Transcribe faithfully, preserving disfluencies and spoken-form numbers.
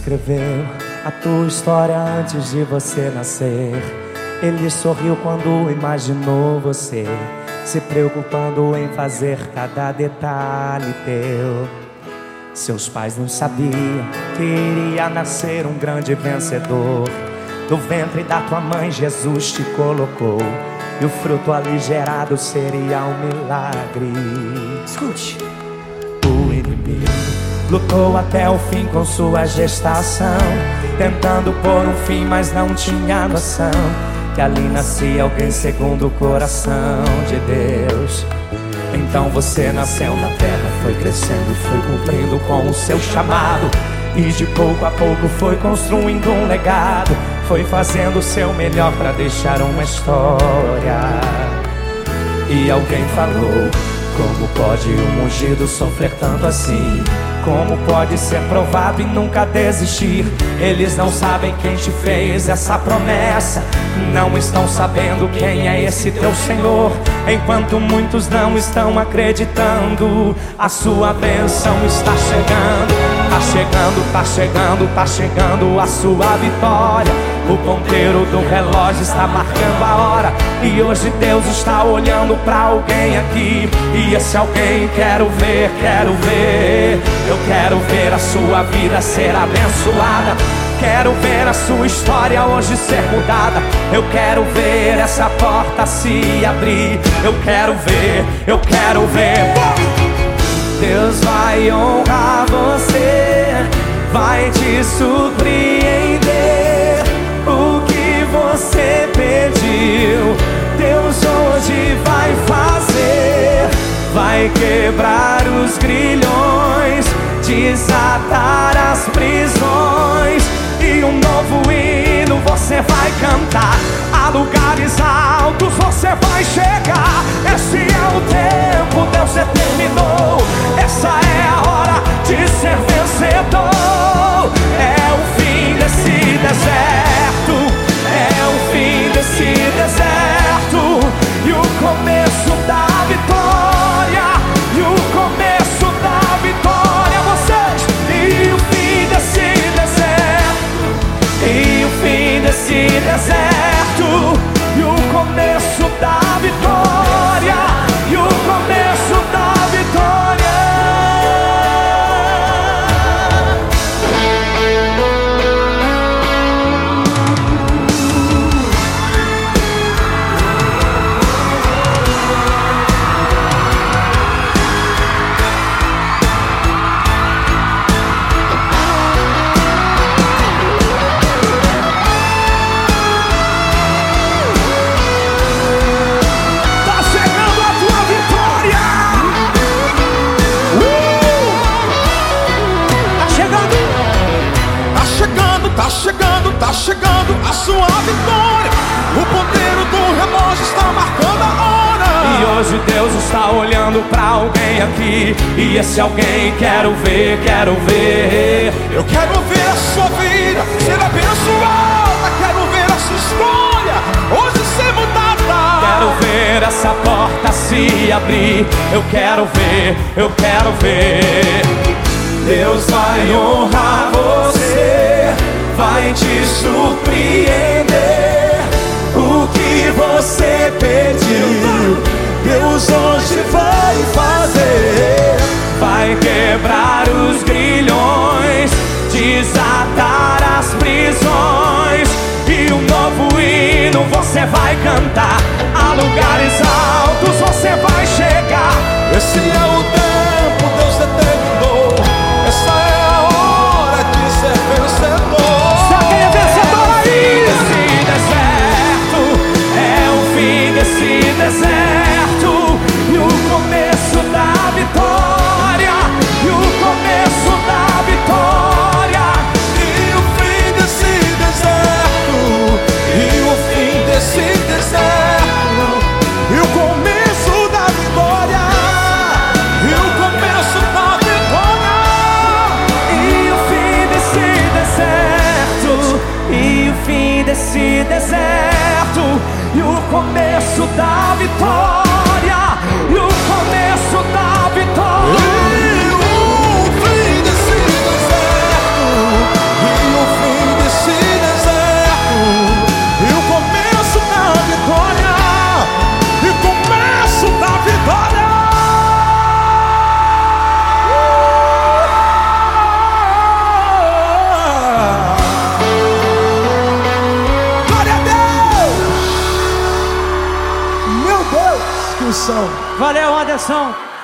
escreveu a tua história antes de você nascer. Ele sorriu quando imaginou você, se preocupando em fazer cada detalhe teu. Seus pais não sabiam que iria nascer um grande vencedor. Do ventre da tua mãe Jesus te colocou, e o fruto ali gerado seria um milagre. Escute. O inimigo lutou até o fim com sua gestação, tentando pôr um fim, mas não tinha noção que ali nascia alguém segundo o coração de Deus. Então você nasceu na terra, foi crescendo e foi cumprindo com o seu chamado, e de pouco a pouco foi construindo um legado, foi fazendo o seu melhor para deixar uma história. E alguém falou: como pode um ungido sofrer tanto assim? Como pode ser provado e nunca desistir? Eles não sabem quem te fez essa promessa, não estão sabendo quem é esse teu Senhor. Enquanto muitos não estão acreditando, a sua bênção está chegando. Tá chegando, tá chegando, tá chegando a sua vitória. O ponteiro do relógio está marcando a hora, e hoje Deus está olhando pra alguém aqui. E esse alguém quero ver, quero ver. Eu quero ver a sua vida ser abençoada. Quero ver a sua história hoje ser mudada. Eu quero ver essa porta se abrir. Eu quero ver, eu quero ver. Deus vai honrar você, vai te surpreender. O que você pediu, Deus hoje vai fazer. Vai quebrar os grilhões, desatar as prisões, e um novo hino você vai cantar. A lugares altos você vai chegar. Esse é o tempo, Deus determinou. Essa é a hora de ser vencedor. É o fim desse deserto, é o fim desse deserto, e o começo da vitória, e o começo da vitória. Vocês, e o fim desse deserto, e o fim desse deserto, e o começo da vitória, e o começo da vitória. Tá chegando, tá chegando a sua vitória. O ponteiro do relógio está marcando a hora. E hoje Deus está olhando pra alguém aqui, e esse alguém quero ver, quero ver. Eu quero ver a sua vida ser abençoada. Quero ver a sua história hoje ser mudada. Quero ver essa porta se abrir. Eu quero ver, eu quero ver. Deus vai honrar você, vai te surpreender. O que você pediu, Deus hoje vai fazer. Vai quebrar os grilhões, desatar as prisões, e um novo hino você vai cantar. A lugares altos você vai chegar. Esse é o tempo, Deus determinou. Essa é a hora de ser vencedor. Só quem é vencedor aí? Esse deserto é o fim desse deserto, e o começo da vitória, e o começo da vitória, e o fim desse deserto, e o fim desse deserto, e o começo da vitória, e o começo da vitória, e o fim desse deserto, e o fim desse deserto, e o começo da vitória, e o começo da vitória, e o fim desse deserto, Anderson. Valeu, Anderson.